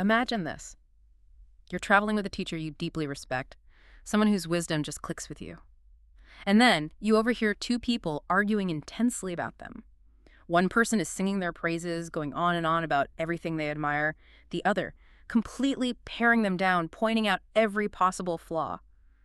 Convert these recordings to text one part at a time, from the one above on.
Imagine this. You're traveling with a teacher you deeply respect, someone whose wisdom just clicks with you. And then you overhear two people arguing intensely about them. One person is singing their praises, going on and on about everything they admire. The other, completely paring them down, pointing out every possible flaw.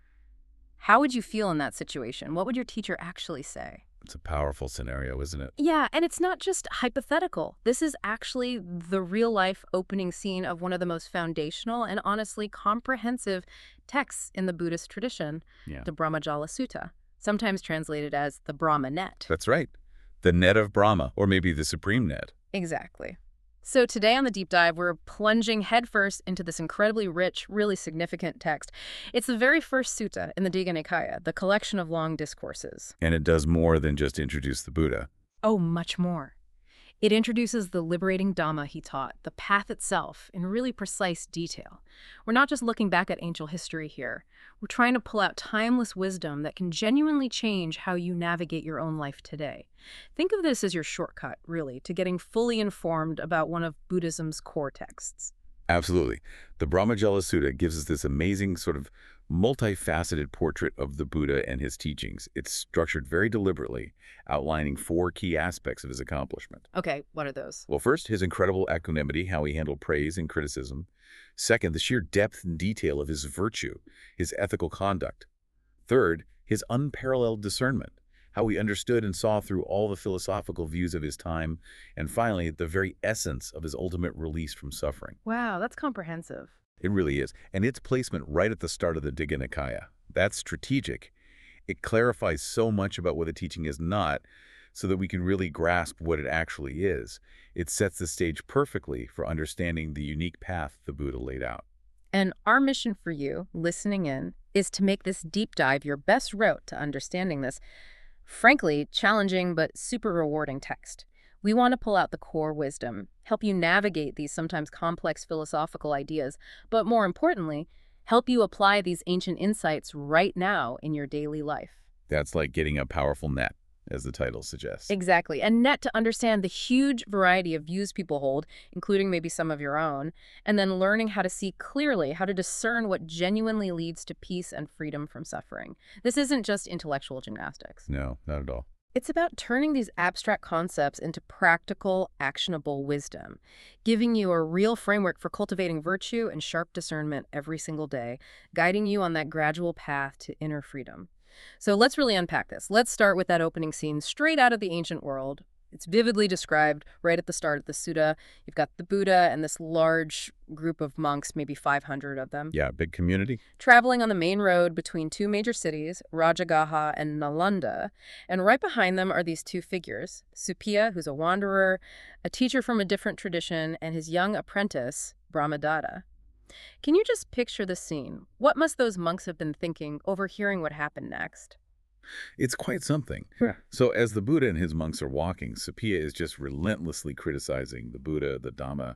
How would you feel in that situation? What would your teacher actually say? It's a powerful scenario, isn't it? Yeah, and it's not just hypothetical. This is actually the real-life opening scene of one of the most foundational and honestly comprehensive texts in the Buddhist tradition, Yeah. the Brahmajala Sutta, sometimes translated as the Brahma Net. That's right. The net of Brahma, or maybe the supreme net. Exactly. So today on the Deep Dive, we're plunging headfirst into this incredibly rich, really significant text. It's the very first sutta in the Digha Nikaya, the collection of long discourses. And it does more than just introduce the Buddha. Oh, much more. It introduces the liberating Dhamma he taught, the path itself, in really precise detail. We're not just looking back at ancient history here. We're trying to pull out timeless wisdom that can genuinely change how you navigate your own life today. Think of this as your shortcut, really, to getting fully informed about one of Buddhism's core texts. Absolutely. The Brahmajala Sutta gives us this amazing sort of multifaceted portrait of the Buddha and his teachings. It's structured very deliberately, outlining 4 key aspects of his accomplishment. Okay, what are those? Well, first, his incredible equanimity, how he handled praise and criticism. Second, the sheer depth and detail of his virtue, his ethical conduct. Third, his unparalleled discernment, how he understood and saw through all the philosophical views of his time. And finally, the very essence of his ultimate release from suffering. Wow, that's comprehensive. It really is. And its placement right at the start of the Digha Nikaya. That's strategic. It clarifies so much about what the teaching is not, so that we can really grasp what it actually is. It sets the stage perfectly for understanding the unique path the Buddha laid out. And our mission for you, listening in, is to make this deep dive your best route to understanding this, frankly, challenging but super rewarding text. We want to pull out the core wisdom, help you navigate these sometimes complex philosophical ideas, but more importantly, help you apply these ancient insights right now in your daily life. That's like getting a powerful net, as the title suggests. Exactly. A net to understand the huge variety of views people hold, including maybe some of your own, and then learning how to see clearly, how to discern what genuinely leads to peace and freedom from suffering. This isn't just intellectual gymnastics. No, not at all. It's about turning these abstract concepts into practical, actionable wisdom, giving you a real framework for cultivating virtue and sharp discernment every single day, guiding you on that gradual path to inner freedom. So let's really unpack this. Let's start with that opening scene straight out of the ancient world. It's vividly described right at the start of the sutta. You've got the Buddha and this large group of monks, maybe 500 of them, Yeah, big community. traveling on the main road between 2 major cities, Rajagaha and Nalanda. And right behind them are these 2 figures, Supiya, who's a wanderer, a teacher from a different tradition, and his young apprentice, Brahmadatta. Can you just picture the scene? What must those monks have been thinking, overhearing what happened next? It's quite something. Yeah. So as the Buddha and his monks are walking, Supiya is just relentlessly criticizing the Buddha, the Dhamma,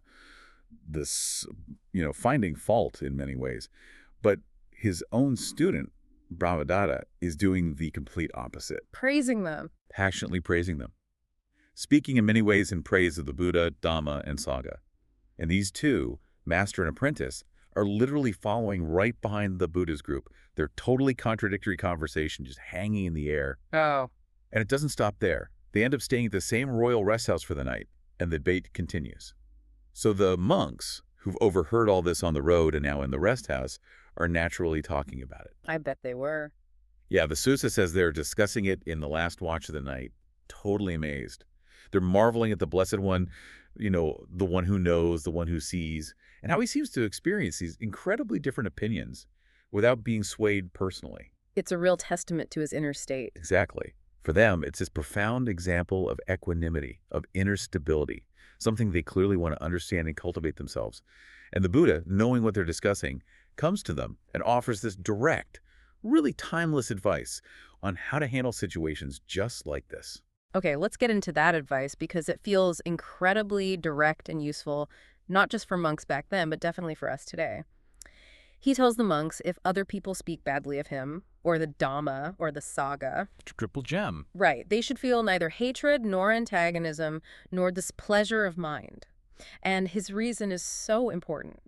this, finding fault in many ways. But his own student, Brahmadatta, is doing the complete opposite, Praising them. passionately praising them, speaking in many ways in praise of the Buddha, Dhamma, and Sangha. And these two, master and apprentice, are literally following right behind the Buddha's group. They're totally contradictory conversation, just hanging in the air. Oh. And it doesn't stop there. They end up staying at the same royal rest house for the night, and the debate continues. So the monks, who've overheard all this on the road and now in the rest house, are naturally talking about it. I bet they were. Yeah, the Sutta says they're discussing it in the last watch of the night, totally amazed. They're marveling at the Blessed One, the one who knows, the one who sees, and how he seems to experience these incredibly different opinions without being swayed personally. It's a real testament to his inner state. Exactly. For them, it's this profound example of equanimity, of inner stability, something they clearly want to understand and cultivate themselves. And the Buddha, knowing what they're discussing, comes to them and offers this direct, really timeless advice on how to handle situations just like this. Okay, let's get into that advice because it feels incredibly direct and useful, not just for monks back then, but definitely for us today. He tells the monks if other people speak badly of him, or the Dhamma, or the Sangha, Triple gem. right, they should feel neither hatred nor antagonism nor displeasure of mind. And his reason is so important.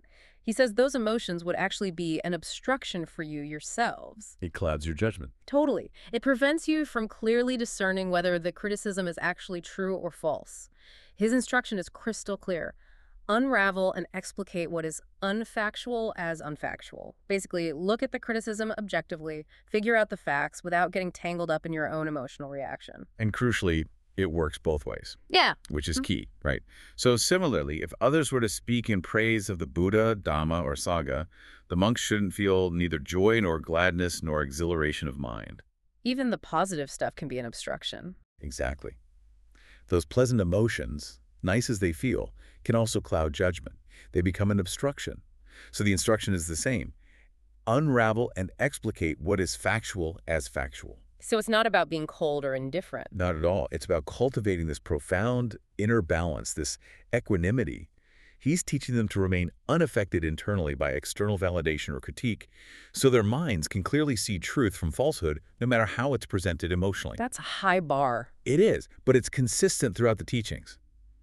He says those emotions would actually be an obstruction for you yourselves. It clouds your judgment. Totally. It prevents you from clearly discerning whether the criticism is actually true or false. His instruction is crystal clear. Unravel and explicate what is unfactual as unfactual. Basically, look at the criticism objectively, figure out the facts without getting tangled up in your own emotional reaction. And crucially, it works both ways, Yeah. which is key, right? So similarly, if others were to speak in praise of the Buddha, Dhamma, or Sangha, the monks shouldn't feel neither joy nor gladness nor exhilaration of mind. Even the positive stuff can be an obstruction. Exactly. Those pleasant emotions, nice as they feel, can also cloud judgment. They become an obstruction. So the instruction is the same. Unravel and explicate what is factual as factual. So it's not about being cold or indifferent. Not at all. It's about cultivating this profound inner balance, this equanimity. He's teaching them to remain unaffected internally by external validation or critique, so their minds can clearly see truth from falsehood, no matter how it's presented emotionally. That's a high bar. It is, but it's consistent throughout the teachings.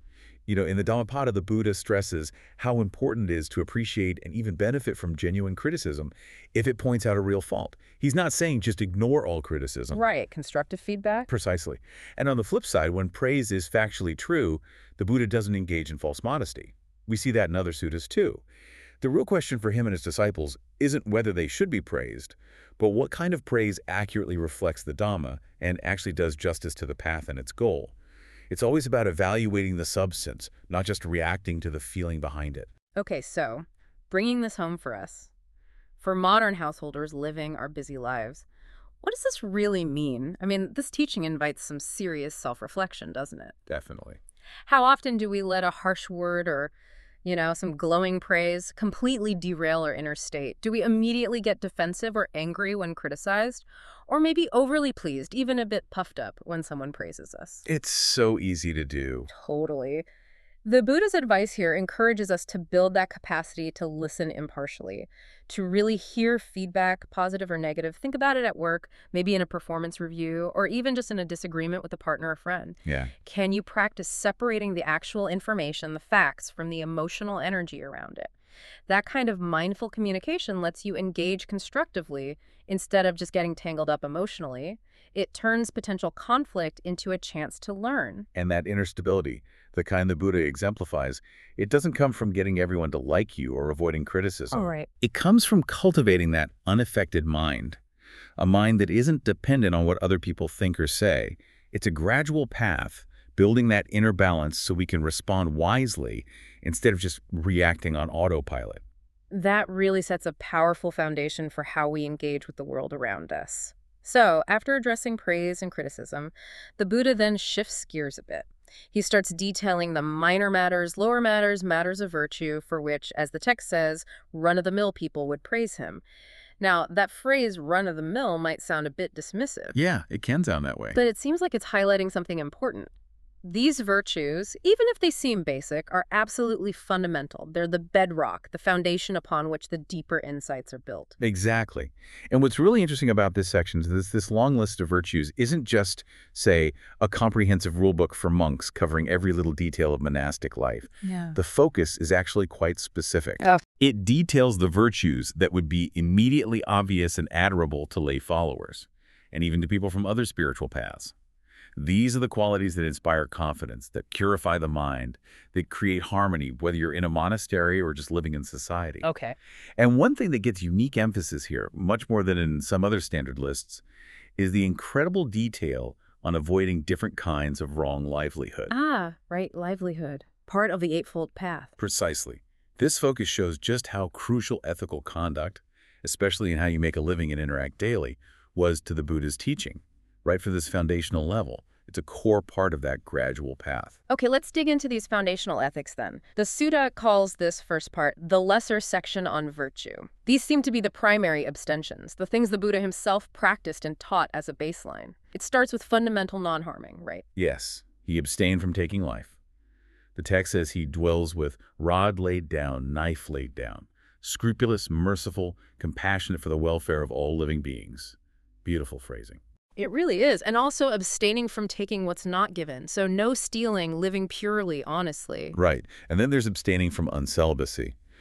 In the Dhammapada, the Buddha stresses how important it is to appreciate and even benefit from genuine criticism if it points out a real fault. He's not saying just ignore all criticism. Right. Constructive feedback? Precisely. And on the flip side, when praise is factually true, the Buddha doesn't engage in false modesty. We see that in other suttas too. The real question for him and his disciples isn't whether they should be praised, but what kind of praise accurately reflects the Dhamma and actually does justice to the path and its goal. It's always about evaluating the substance, not just reacting to the feeling behind it. Okay, so bringing this home for us. For modern householders living our busy lives, what does this really mean? I mean, this teaching invites some serious self-reflection, doesn't it? Definitely. How often do we let a harsh word or, some glowing praise completely derail our inner state? Do we immediately get defensive or angry when criticized? Or maybe overly pleased, even a bit puffed up when someone praises us? It's so easy to do. Totally. The Buddha's advice here encourages us to build that capacity to listen impartially, to really hear feedback, positive or negative. Think about it at work, maybe in a performance review, or even just in a disagreement with a partner or friend. Yeah. Can you practice separating the actual information, the facts, from the emotional energy around it? That kind of mindful communication lets you engage constructively instead of just getting tangled up emotionally. It turns potential conflict into a chance to learn. And that inner stability, the kind the Buddha exemplifies, it doesn't come from getting everyone to like you or avoiding criticism. All right. It comes from cultivating that unaffected mind, a mind that isn't dependent on what other people think or say. It's a gradual path, building that inner balance so we can respond wisely instead of just reacting on autopilot. That really sets a powerful foundation for how we engage with the world around us. So, after addressing praise and criticism, the Buddha then shifts gears a bit. He starts detailing the minor matters, lower matters, matters of virtue, for which, as the text says, run-of-the-mill people would praise him. Now, that phrase, run-of-the-mill, might sound a bit dismissive. Yeah, it can sound that way. But it seems like it's highlighting something important. These virtues, even if they seem basic, are absolutely fundamental. They're the bedrock, the foundation upon which the deeper insights are built. Exactly. And what's really interesting about this section is this long list of virtues isn't just, say, a comprehensive rule book for monks covering every little detail of monastic life. Yeah. The focus is actually quite specific. Oh. It details the virtues that would be immediately obvious and admirable to lay followers, and even to people from other spiritual paths. These are the qualities that inspire confidence, that purify the mind, that create harmony, whether you're in a monastery or just living in society. Okay. And one thing that gets unique emphasis here, much more than in some other standard lists, is the incredible detail on avoiding different kinds of wrong livelihood. Ah, right, livelihood. Part of the Eightfold Path. Precisely. This focus shows just how crucial ethical conduct, especially in how you make a living and interact daily, was to the Buddha's teaching. Right for this foundational level. It's a core part of that gradual path. Okay, let's dig into these foundational ethics then. The Sutta calls this first part the lesser section on virtue. These seem to be the primary abstentions, the things the Buddha himself practiced and taught as a baseline. It starts with fundamental non-harming, right? Yes, he abstained from taking life. The text says he dwells with rod laid down, knife laid down, scrupulous, merciful, compassionate for the welfare of all living beings. Beautiful phrasing. It really is. And also abstaining from taking what's not given. So no stealing, living purely, honestly. Right. And then there's abstaining from uncelibacy,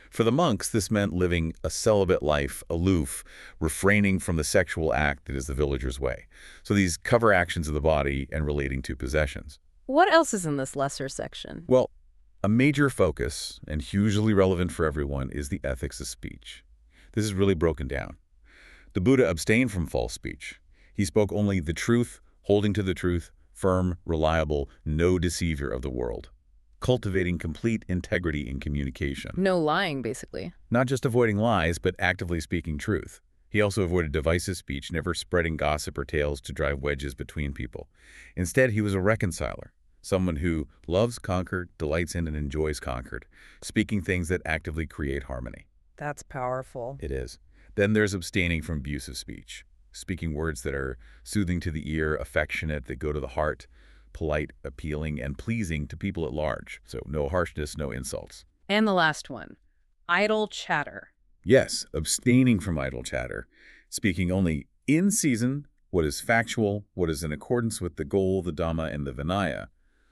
For the monks, this meant living a celibate life, aloof, refraining from the sexual act that is the villager's way. So these cover actions of the body and relating to possessions. What else is in this lesser section? Well, a major focus, and hugely relevant for everyone, is the ethics of speech. This is really broken down. The Buddha abstained from false speech. He spoke only the truth, holding to the truth, firm, reliable, no deceiver of the world, cultivating complete integrity in communication. No lying, basically. Not just avoiding lies, but actively speaking truth. He also avoided divisive speech, never spreading gossip or tales to drive wedges between people. Instead, he was a reconciler, someone who loves conquered, delights in and enjoys conquered, speaking things that actively create harmony. That's powerful. It is. Then there's abstaining from abusive speech, speaking words that are soothing to the ear, affectionate, that go to the heart, polite, appealing, and pleasing to people at large. So no harshness, no insults. And the last one, idle chatter. Yes, abstaining from idle chatter, speaking only in season, what is factual, what is in accordance with the goal, the Dhamma, and the Vinaya.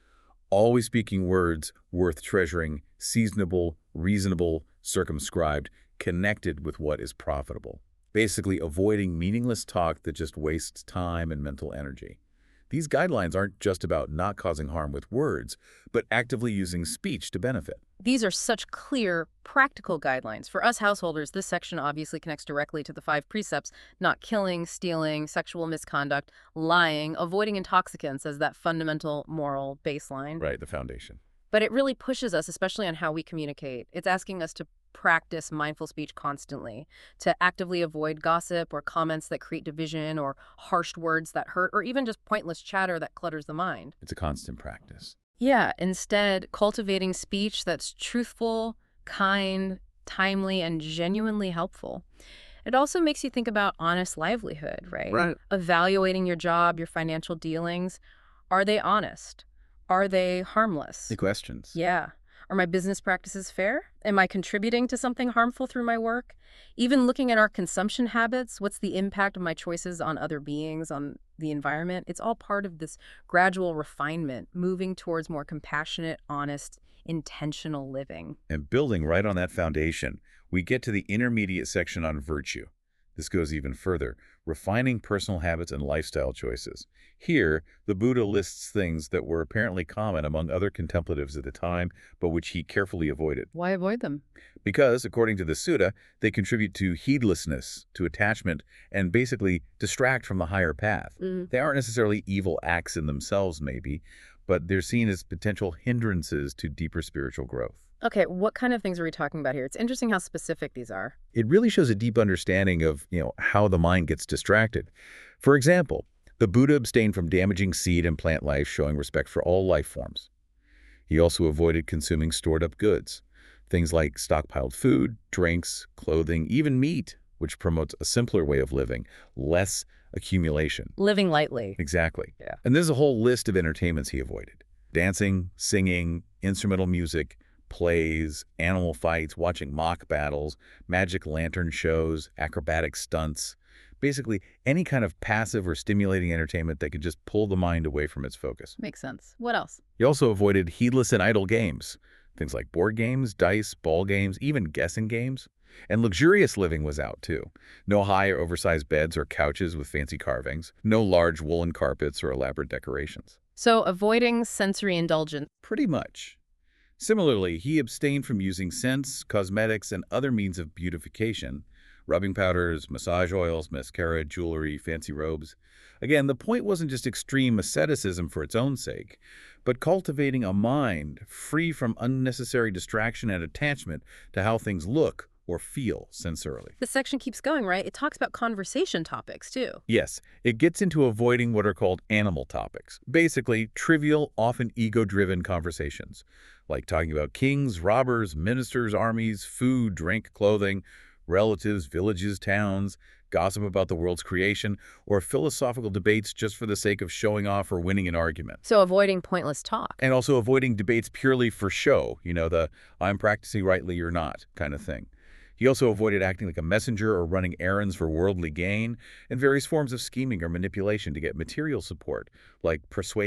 Always speaking words worth treasuring, seasonable, reasonable, circumscribed, connected with what is profitable. Basically avoiding meaningless talk that just wastes time and mental energy. These guidelines aren't just about not causing harm with words, but actively using speech to benefit. These are such clear, practical guidelines. For us householders, this section obviously connects directly to the 5 precepts: not killing, stealing, sexual misconduct, lying, avoiding intoxicants as that fundamental moral baseline. Right, the foundation. But it really pushes us, especially on how we communicate. It's asking us to practice mindful speech constantly, to actively avoid gossip or comments that create division or harsh words that hurt or even just pointless chatter that clutters the mind. It's a constant practice. Yeah, instead, cultivating speech that's truthful, kind, timely, and genuinely helpful. It also makes you think about honest livelihood, right? Right. Evaluating your job, your financial dealings. Are they honest? Are they harmless? The questions. Yeah. Are my business practices fair? Am I contributing to something harmful through my work? Even looking at our consumption habits, what's the impact of my choices on other beings, on the environment? It's all part of this gradual refinement, moving towards more compassionate, honest, intentional living. And building right on that foundation, we get to the intermediate section on virtue. This goes even further, refining personal habits and lifestyle choices. Here, the Buddha lists things that were apparently common among other contemplatives at the time, but which he carefully avoided. Why avoid them? Because, according to the Sutta, they contribute to heedlessness, to attachment, and basically distract from the higher path. They aren't necessarily evil acts in themselves, maybe, but they're seen as potential hindrances to deeper spiritual growth. Okay, what kind of things are we talking about here? It's interesting how specific these are. It really shows a deep understanding of, how the mind gets distracted. For example, the Buddha abstained from damaging seed and plant life, showing respect for all life forms. He also avoided consuming stored-up goods, things like stockpiled food, drinks, clothing, even meat, which promotes a simpler way of living, less accumulation. Living lightly. Exactly. Yeah. And there's a whole list of entertainments he avoided. Dancing, singing, instrumental music, plays, animal fights, watching mock battles, magic lantern shows, acrobatic stunts. Basically, any kind of passive or stimulating entertainment that could just pull the mind away from its focus. Makes sense. What else? He also avoided heedless and idle games, things like board games, dice, ball games, even guessing games. And luxurious living was out, too. No high or oversized beds or couches with fancy carvings, no large woolen carpets or elaborate decorations. So avoiding sensory indulgence. Pretty much. Similarly, he abstained from using scents, cosmetics, and other means of beautification, rubbing powders, massage oils, mascara, jewelry, fancy robes. Again, the point wasn't just extreme asceticism for its own sake, but cultivating a mind free from unnecessary distraction and attachment to how things look or feel sensorially. The section keeps going, right? It talks about conversation topics, too. Yes, it gets into avoiding what are called animal topics. Basically, trivial, often ego-driven conversations, like talking about kings, robbers, ministers, armies, food, drink, clothing, relatives, villages, towns, gossip about the world's creation, or philosophical debates just for the sake of showing off or winning an argument. So avoiding pointless talk. And also avoiding debates purely for show, the I'm practicing rightly or not kind of thing. He also avoided acting like a messenger or running errands for worldly gain, and various forms of scheming or manipulation to get material support, like persuading,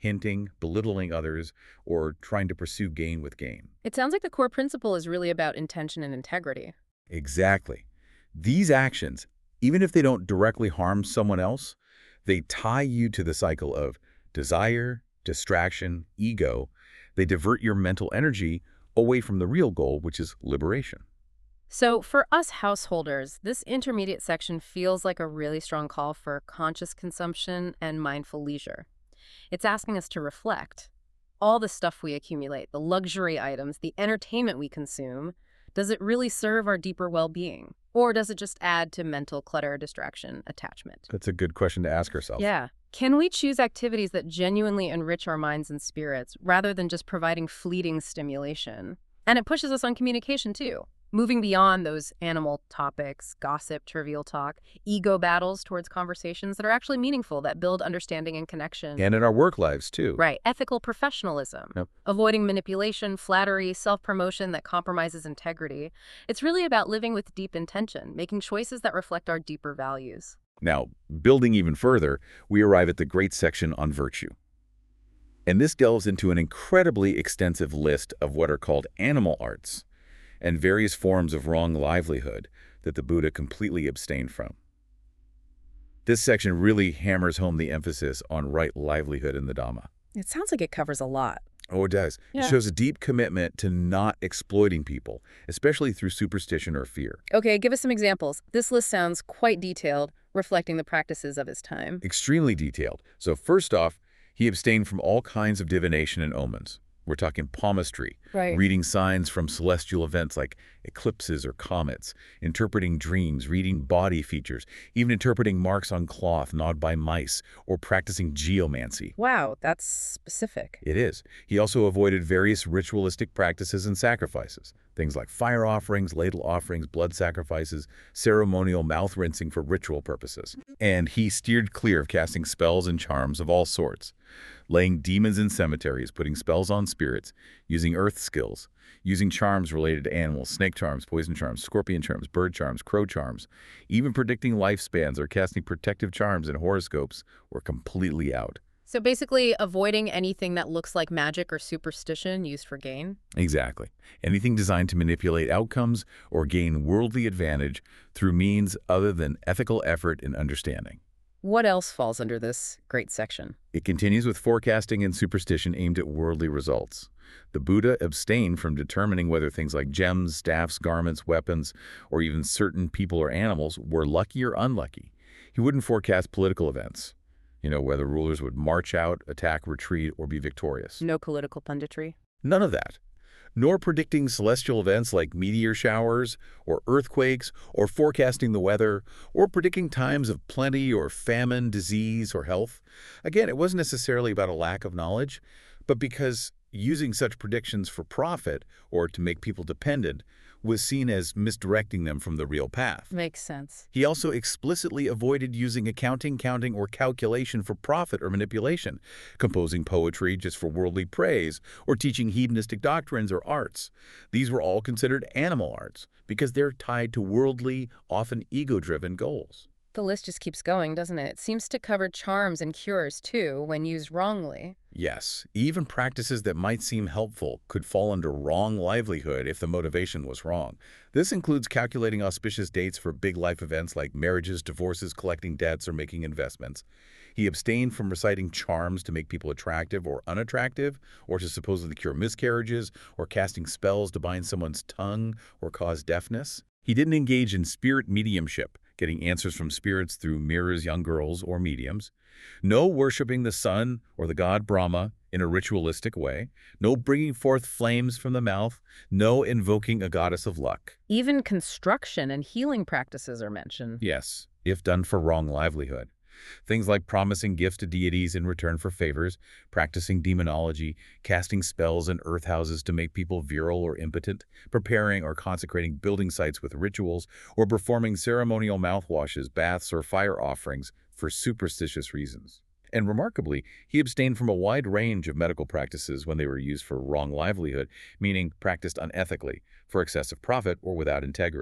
hinting, belittling others, or trying to pursue gain with gain. It sounds like the core principle is really about intention and integrity. Exactly. These actions, even if they don't directly harm someone else, they tie you to the cycle of desire, distraction, ego. They divert your mental energy away from the real goal, which is liberation. So, for us householders, this intermediate section feels like a really strong call for conscious consumption and mindful leisure. It's asking us to reflect. All the stuff we accumulate, the luxury items, the entertainment we consume, does it really serve our deeper well-being? Or does it just add to mental clutter, distraction, attachment? That's a good question to ask ourselves. Yeah. Can we choose activities that genuinely enrich our minds and spirits rather than just providing fleeting stimulation? And it pushes us on communication too, moving beyond those animal topics, gossip, trivial talk, ego battles towards conversations that are actually meaningful, that build understanding and connection. And in our work lives, too. Right. Ethical professionalism, Yep. avoiding manipulation, flattery, self-promotion that compromises integrity. It's really about living with deep intention, making choices that reflect our deeper values. Now, building even further, we arrive at the great section on virtue. And this delves into an incredibly extensive list of what are called animal arts and various forms of wrong livelihood that the Buddha completely abstained from. This section really hammers home the emphasis on right livelihood in the Dhamma. It sounds like it covers a lot. Oh, it does. Yeah. It shows a deep commitment to not exploiting people, especially through superstition or fear. Okay, give us some examples. This list sounds quite detailed, reflecting the practices of his time. Extremely detailed. So first off, he abstained from all kinds of divination and omens. We're talking palmistry, Right. reading signs from celestial events like eclipses or comets, interpreting dreams, reading body features, even interpreting marks on cloth gnawed by mice, or practicing geomancy. Wow, that's specific. It is. He also avoided various ritualistic practices and sacrifices, things like fire offerings, ladle offerings, blood sacrifices, ceremonial mouth rinsing for ritual purposes. And he steered clear of casting spells and charms of all sorts, laying demons in cemeteries, putting spells on spirits, using earth skills, using charms related to animals, snake charms, poison charms, scorpion charms, bird charms, crow charms, even predicting lifespans or casting protective charms and horoscopes were completely out. So basically, avoiding anything that looks like magic or superstition used for gain? Exactly. Anything designed to manipulate outcomes or gain worldly advantage through means other than ethical effort and understanding. What else falls under this great section? It continues with forecasting and superstition aimed at worldly results. The Buddha abstained from determining whether things like gems, staffs, garments, weapons, or even certain people or animals were lucky or unlucky. He wouldn't forecast political events, whether rulers would march out, attack, retreat, or be victorious. No political punditry? None of that. Nor predicting celestial events like meteor showers or earthquakes, or forecasting the weather, or predicting times of plenty or famine, disease, or health. Again, it wasn't necessarily about a lack of knowledge, but because using such predictions for profit or to make people dependent was seen as misdirecting them from the real path. Makes sense. He also explicitly avoided using accounting, counting, or calculation for profit or manipulation, composing poetry just for worldly praise, or teaching hedonistic doctrines or arts. These were all considered animal arts because they're tied to worldly, often ego-driven goals. The list just keeps going, doesn't it? It seems to cover charms and cures, too, when used wrongly. Yes, even practices that might seem helpful could fall under wrong livelihood if the motivation was wrong. This includes calculating auspicious dates for big life events like marriages, divorces, collecting debts, or making investments. He abstained from reciting charms to make people attractive or unattractive, or to supposedly cure miscarriages, or casting spells to bind someone's tongue or cause deafness. He didn't engage in spirit mediumship, getting answers from spirits through mirrors, young girls, or mediums. No worshiping the sun or the god Brahma in a ritualistic way. No bringing forth flames from the mouth. No invoking a goddess of luck. Even construction and healing practices are mentioned. Yes, if done for wrong livelihood. Things like promising gifts to deities in return for favors, practicing demonology, casting spells in earth houses to make people virile or impotent, preparing or consecrating building sites with rituals, or performing ceremonial mouthwashes, baths, or fire offerings for superstitious reasons. And remarkably, he abstained from a wide range of medical practices when they were used for wrong livelihood, meaning practiced unethically, for excessive profit, or without integrity.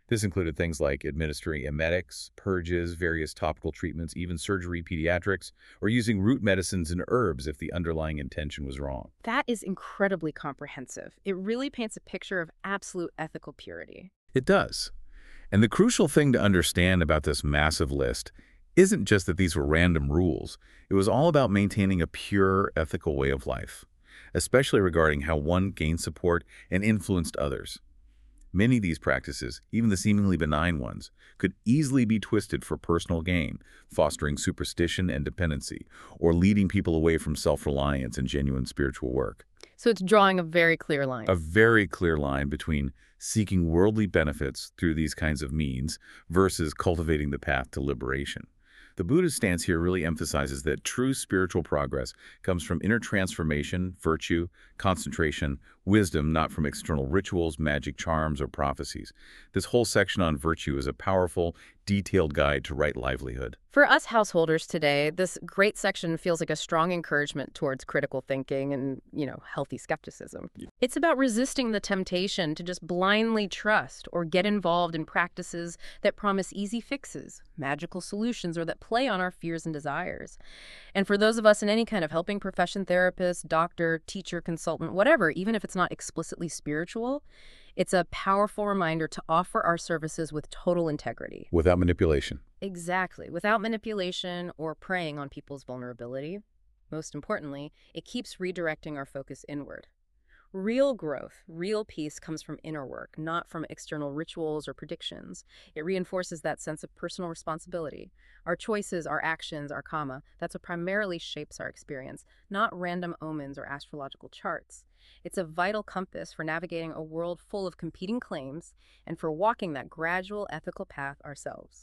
This included things like administering emetics, purges, various topical treatments, even surgery, pediatrics, or using root medicines and herbs if the underlying intention was wrong. That is incredibly comprehensive. It really paints a picture of absolute ethical purity. It does. And the crucial thing to understand about this massive list isn't just that these were random rules. It was all about maintaining a pure, ethical way of life, especially regarding how one gained support and influenced others. Many of these practices, even the seemingly benign ones, could easily be twisted for personal gain, fostering superstition and dependency, or leading people away from self-reliance and genuine spiritual work. So it's drawing a very clear line. A very clear line between seeking worldly benefits through these kinds of means versus cultivating the path to liberation. The Buddha's stance here really emphasizes that true spiritual progress comes from inner transformation, virtue, concentration, wisdom, not from external rituals, magic charms, or prophecies. This whole section on virtue is a powerful, detailed guide to right livelihood. For us householders today, this great section feels like a strong encouragement towards critical thinking and, healthy skepticism. It's about resisting the temptation to just blindly trust or get involved in practices that promise easy fixes, magical solutions, or that play on our fears and desires. And for those of us in any kind of helping profession, therapist, doctor, teacher, consultant, whatever, even if it's not explicitly spiritual, it's a powerful reminder to offer our services with total integrity. Without manipulation. Exactly. Without manipulation or preying on people's vulnerability. Most importantly, it keeps redirecting our focus inward. Real growth, real peace comes from inner work, not from external rituals or predictions. It reinforces that sense of personal responsibility. Our choices, our actions, our karma, that's what primarily shapes our experience, not random omens or astrological charts. It's a vital compass for navigating a world full of competing claims and for walking that gradual ethical path ourselves.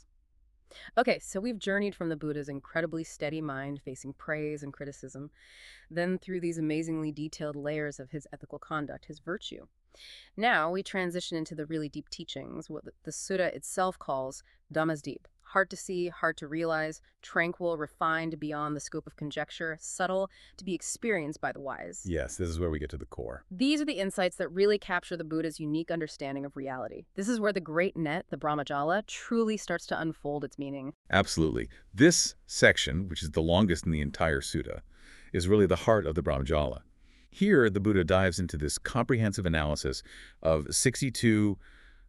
Okay, so we've journeyed from the Buddha's incredibly steady mind facing praise and criticism, then through these amazingly detailed layers of his ethical conduct, his virtue. Now we transition into the really deep teachings, what the Sutta itself calls Dhammas deep. Hard to see, hard to realize, tranquil, refined beyond the scope of conjecture, subtle, to be experienced by the wise. Yes, this is where we get to the core. These are the insights that really capture the Buddha's unique understanding of reality. This is where the great net, the Brahmajala, truly starts to unfold its meaning. Absolutely. This section, which is the longest in the entire sutta, is really the heart of the Brahmajala. Here, the Buddha dives into this comprehensive analysis of 62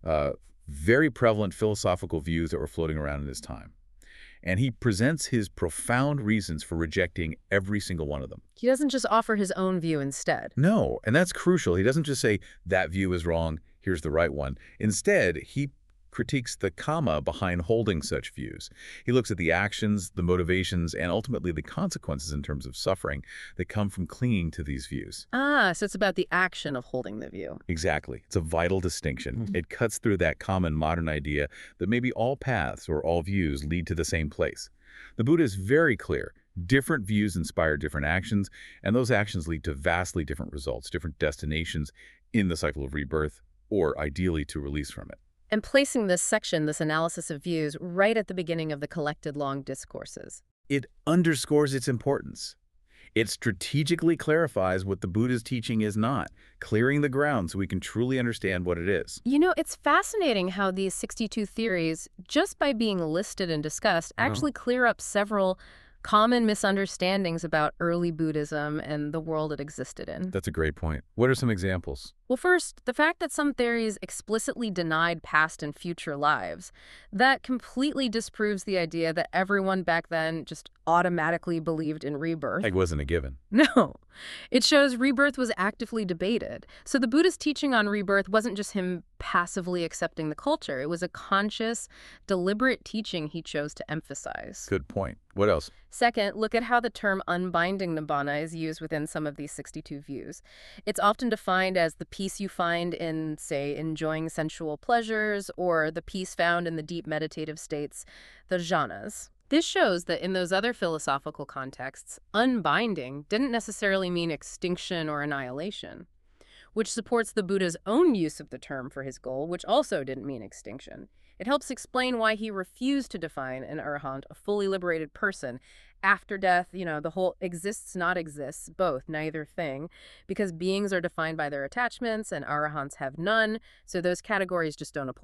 very prevalent philosophical views that were floating around in his time. And he presents his profound reasons for rejecting every single one of them. He doesn't just offer his own view instead. No, and that's crucial. He doesn't just say, that view is wrong, here's the right one. Instead, he critiques the karma behind holding such views. He looks at the actions, the motivations, and ultimately the consequences in terms of suffering that come from clinging to these views. So it's about the action of holding the view. Exactly. It's a vital distinction. It cuts through that common modern idea that maybe all paths or all views lead to the same place. The Buddha is very clear. Different views inspire different actions, and those actions lead to vastly different results, different destinations in the cycle of rebirth, or ideally to release from it. And placing this section, this analysis of views, right at the beginning of the collected long discourses. It underscores its importance. It strategically clarifies what the Buddha's teaching is not, clearing the ground so we can truly understand what it is. It's fascinating how these 62 theories, just by being listed and discussed, actually clear up several common misunderstandings about early Buddhism and the world it existed in. That's a great point. What are some examples? Well, first, the fact that some theories explicitly denied past and future lives, that completely disproves the idea that everyone back then just automatically believed in rebirth. It wasn't a given. No. It shows rebirth was actively debated. So the Buddha's teaching on rebirth wasn't just him passively accepting the culture. It was a conscious, deliberate teaching he chose to emphasize. Good point. What else? Second, look at how the term unbinding nibbana is used within some of these 62 views. It's often defined as the peace you find in, say, enjoying sensual pleasures, or the peace found in the deep meditative states, the jhanas. This shows that in those other philosophical contexts, unbinding didn't necessarily mean extinction or annihilation, which supports the Buddha's own use of the term for his goal, which also didn't mean extinction. It helps explain why he refused to define an arahant, a fully liberated person, after death, the whole exists, not exists, both, neither thing, because beings are defined by their attachments and arahants have none, so those categories just don't apply.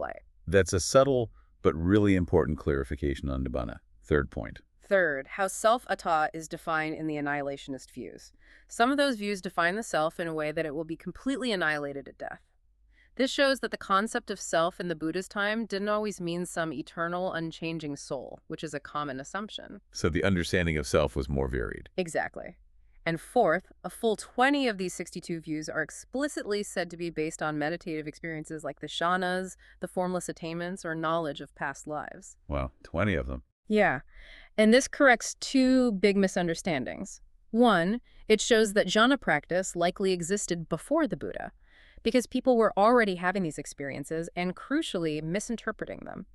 That's a subtle but really important clarification on Nibbana. Third point. Third, how self-atta is defined in the annihilationist views. Some of those views define the self in a way that it will be completely annihilated at death. This shows that the concept of self in the Buddha's time didn't always mean some eternal, unchanging soul, which is a common assumption. So the understanding of self was more varied. Exactly. And fourth, a full 20 of these 62 views are explicitly said to be based on meditative experiences like the shanas, the formless attainments, or knowledge of past lives. Wow, 20 of them. Yeah. And this corrects two big misunderstandings. One, it shows that jhana practice likely existed before the Buddha, because people were already having these experiences and, crucially, misinterpreting them.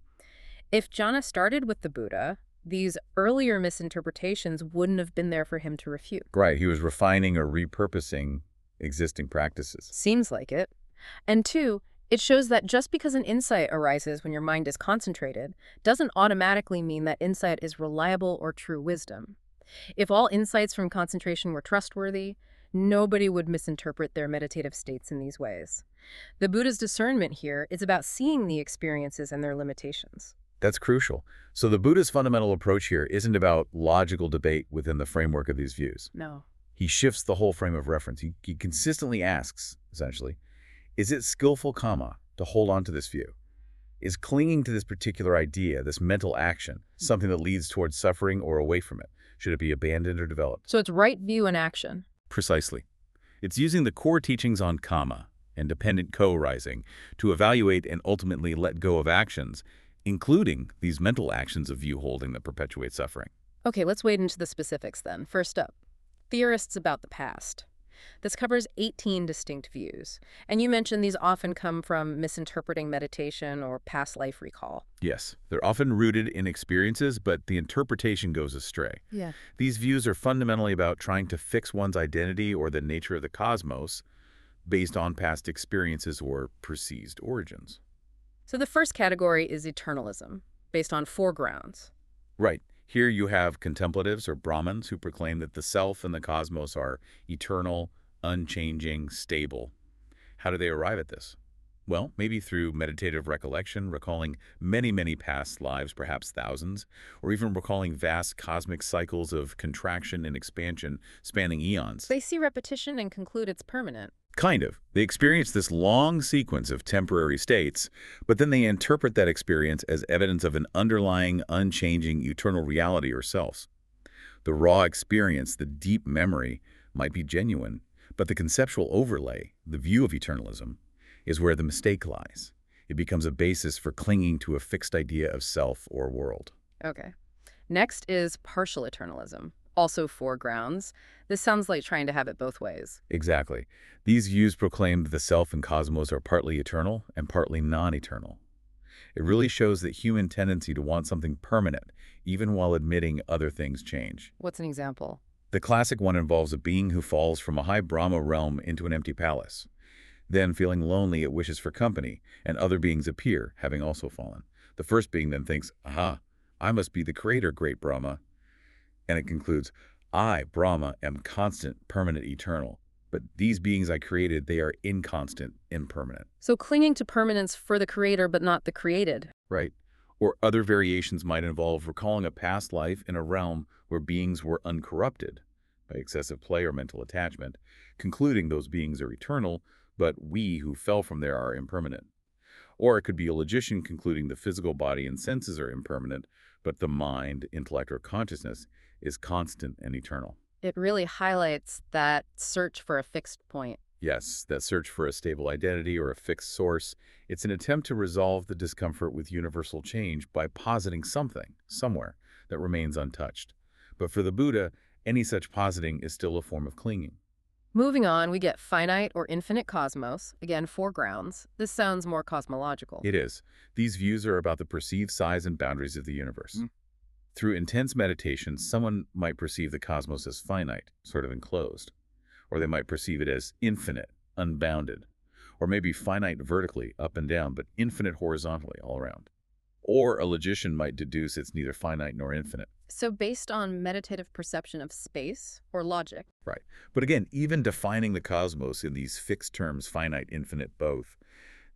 If jhana started with the Buddha, these earlier misinterpretations wouldn't have been there for him to refute. Right, he was refining or repurposing existing practices. Seems like it. And two, it shows that just because an insight arises when your mind is concentrated doesn't automatically mean that insight is reliable or true wisdom. If all insights from concentration were trustworthy, nobody would misinterpret their meditative states in these ways. The Buddha's discernment here is about seeing the experiences and their limitations. That's crucial. So the Buddha's fundamental approach here isn't about logical debate within the framework of these views. No. He shifts the whole frame of reference. He consistently asks, essentially, is it skillful karma to hold on to this view? Is clinging to this particular idea, this mental action, something that leads towards suffering or away from it? Should it be abandoned or developed? So it's right view in action. Precisely. It's using the core teachings on karma and dependent co-arising to evaluate and ultimately let go of actions, including these mental actions of view holding that perpetuate suffering. Okay, let's wade into the specifics then. First up, theorists about the past. This covers 18 distinct views. And you mentioned these often come from misinterpreting meditation or past life recall. Yes, they're often rooted in experiences, but the interpretation goes astray. Yeah. These views are fundamentally about trying to fix one's identity or the nature of the cosmos based on past experiences or perceived origins. So the first category is eternalism, based on 4 grounds. Right. Here you have contemplatives or Brahmins who proclaim that the self and the cosmos are eternal, unchanging, stable. How do they arrive at this? Well, maybe through meditative recollection, recalling many, many past lives, perhaps thousands, or even recalling vast cosmic cycles of contraction and expansion spanning eons. They see repetition and conclude it's permanent. Kind of. They experience this long sequence of temporary states, but then they interpret that experience as evidence of an underlying, unchanging, eternal reality or self. The raw experience, the deep memory, might be genuine, but the conceptual overlay, the view of eternalism, is where the mistake lies. It becomes a basis for clinging to a fixed idea of self or world. Okay. Next is partial eternalism, also 4 grounds. This sounds like trying to have it both ways. Exactly. These views proclaim that the self and cosmos are partly eternal and partly non-eternal. It really shows that human tendency to want something permanent, even while admitting other things change. What's an example? The classic one involves a being who falls from a high Brahma realm into an empty palace. Then, feeling lonely, it wishes for company, and other beings appear, having also fallen. The first being then thinks, aha, I must be the creator, great Brahma. And it concludes, I, Brahma, am constant, permanent, eternal. But these beings I created, they are inconstant, impermanent. So clinging to permanence for the creator but not the created. Right. Or other variations might involve recalling a past life in a realm where beings were uncorrupted by excessive play or mental attachment, concluding those beings are eternal, but we who fell from there are impermanent. Or it could be a logician concluding the physical body and senses are impermanent, but the mind, intellect, or consciousness is constant and eternal. It really highlights that search for a fixed point. Yes, that search for a stable identity or a fixed source, it's an attempt to resolve the discomfort with universal change by positing something, somewhere, that remains untouched. But for the Buddha, any such positing is still a form of clinging. Moving on, we get finite or infinite cosmos, again 4 grounds. This sounds more cosmological. It is. These views are about the perceived size and boundaries of the universe. Through intense meditation, someone might perceive the cosmos as finite, sort of enclosed. Or they might perceive it as infinite, unbounded. Or maybe finite vertically, up and down, but infinite horizontally, all around. Or a logician might deduce it's neither finite nor infinite. So based on meditative perception of space or logic. Right. But again, even defining the cosmos in these fixed terms, finite, infinite, both,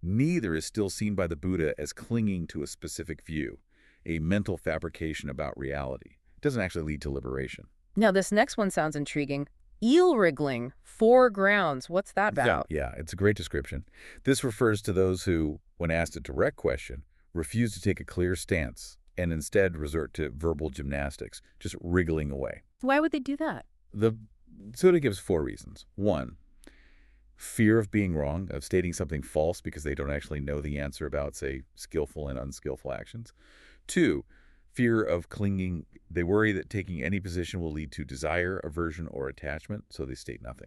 Neither is still seen by the Buddha as clinging to a specific view, a mental fabrication about reality. It doesn't actually lead to liberation. Now, this next one sounds intriguing. Eel wriggling, 4 grounds. What's that about? Yeah, it's a great description. This refers to those who, when asked a direct question, refuse to take a clear stance and instead resort to verbal gymnastics, just wriggling away. Why would they do that? The Sutta gives 4 reasons. 1, fear of being wrong, of stating something false because they don't actually know the answer about, say, skillful and unskillful actions. 2, fear of clinging. They worry that taking any position will lead to desire, aversion, or attachment, so they state nothing.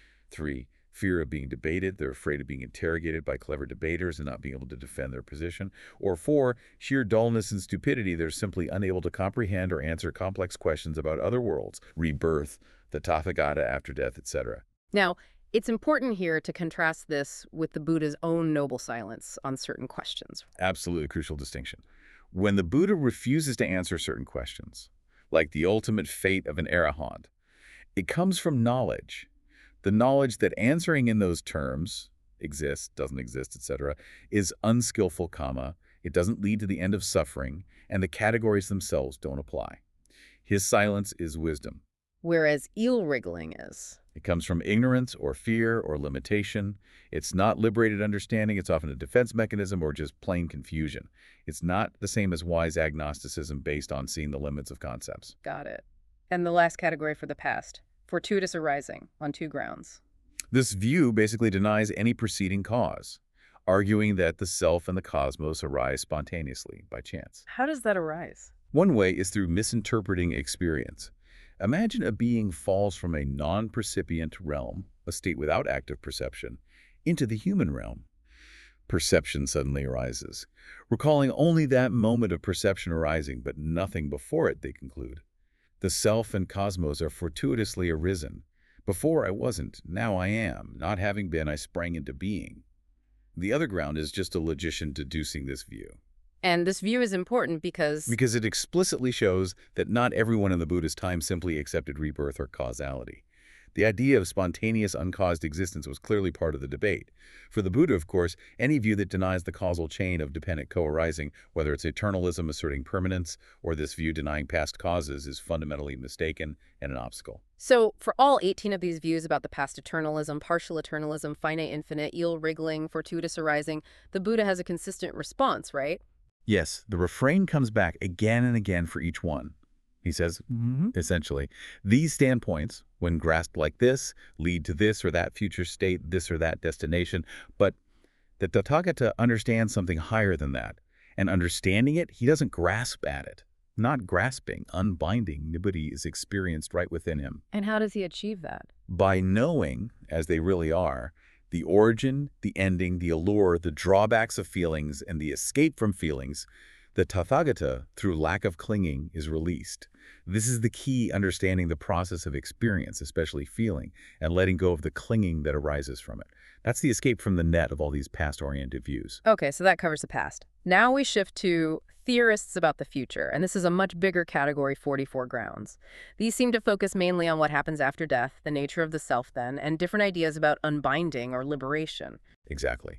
3, fear of being debated. They're afraid of being interrogated by clever debaters and not being able to defend their position. Or 4, sheer dullness and stupidity. They're simply unable to comprehend or answer complex questions about other worlds, rebirth, the Tathagata after death, etc. Now, it's important here to contrast this with the Buddha's own noble silence on certain questions. Absolutely crucial distinction. When the Buddha refuses to answer certain questions, like the ultimate fate of an arahant, it comes from knowledge. The knowledge that answering in those terms, exists, doesn't exist, etc., is unskillful, it doesn't lead to the end of suffering, and the categories themselves don't apply. His silence is wisdom. Whereas eel wriggling is. It comes from ignorance or fear or limitation. It's not liberated understanding. It's often a defense mechanism or just plain confusion. It's not the same as wise agnosticism based on seeing the limits of concepts. Got it. And the last category for the past, fortuitous arising, on 2 grounds. This view basically denies any preceding cause, arguing that the self and the cosmos arise spontaneously, by chance. How does that arise? One way is through misinterpreting experience. Imagine a being falls from a non-percipient realm, a state without active perception, into the human realm. Perception suddenly arises, recalling only that moment of perception arising, but nothing before it, they conclude. The self and cosmos are fortuitously arisen. Before I wasn't, now I am. Not having been, I sprang into being. The other ground is just a logician deducing this view. And this view is important because Because it explicitly shows that not everyone in the Buddha's time simply accepted rebirth or causality. The idea of spontaneous, uncaused existence was clearly part of the debate. For the Buddha, of course, any view that denies the causal chain of dependent co-arising, whether it's eternalism asserting permanence or this view denying past causes, is fundamentally mistaken and an obstacle. So, for all 18 of these views about the past eternalism, partial eternalism, finite infinite, eel wriggling, fortuitous arising, the Buddha has a consistent response, right? Yes, the refrain comes back again and again for each one. He says, essentially, these standpoints, when grasped like this, lead to this or that future state, this or that destination, but the Tathagata understands something higher than that. And understanding it, he doesn't grasp at it. Not grasping, unbinding, nibbity is experienced right within him. And how does he achieve that? By knowing, as they really are, the origin, the ending, the allure, the drawbacks of feelings, and the escape from feelings, the Tathagata, through lack of clinging, is released. This is the key, understanding the process of experience, especially feeling, and letting go of the clinging that arises from it. That's the escape from the net of all these past-oriented views. Okay, so that covers the past. Now we shift to theorists about the future, and this is a much bigger category, 44 grounds. These seem to focus mainly on what happens after death, the nature of the self then, and different ideas about unbinding or liberation. Exactly.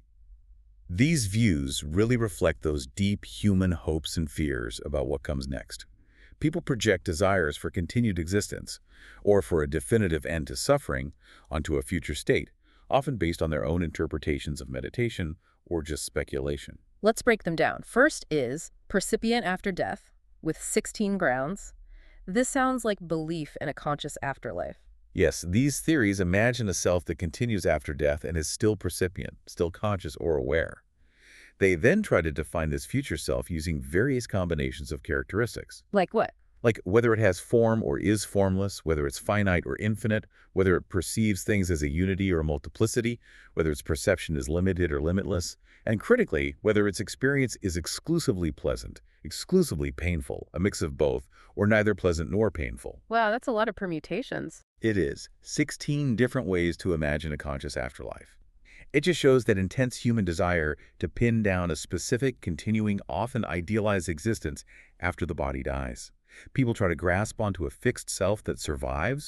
These views really reflect those deep human hopes and fears about what comes next. People project desires for continued existence, or for a definitive end to suffering, onto a future state, often based on their own interpretations of meditation or just speculation. Let's break them down. First is percipient after death, with 16 grounds. This sounds like belief in a conscious afterlife. Yes, these theories imagine a self that continues after death and is still percipient, still conscious or aware. They then try to define this future self using various combinations of characteristics. Like what? Like whether it has form or is formless, whether it's finite or infinite, whether it perceives things as a unity or multiplicity, whether its perception is limited or limitless, and critically, whether its experience is exclusively pleasant, exclusively painful, a mix of both, or neither pleasant nor painful. Wow, that's a lot of permutations. It is 16 different ways to imagine a conscious afterlife. It just shows that intense human desire to pin down a specific, continuing, often idealized existence after the body dies. People try to grasp onto a fixed self that survives,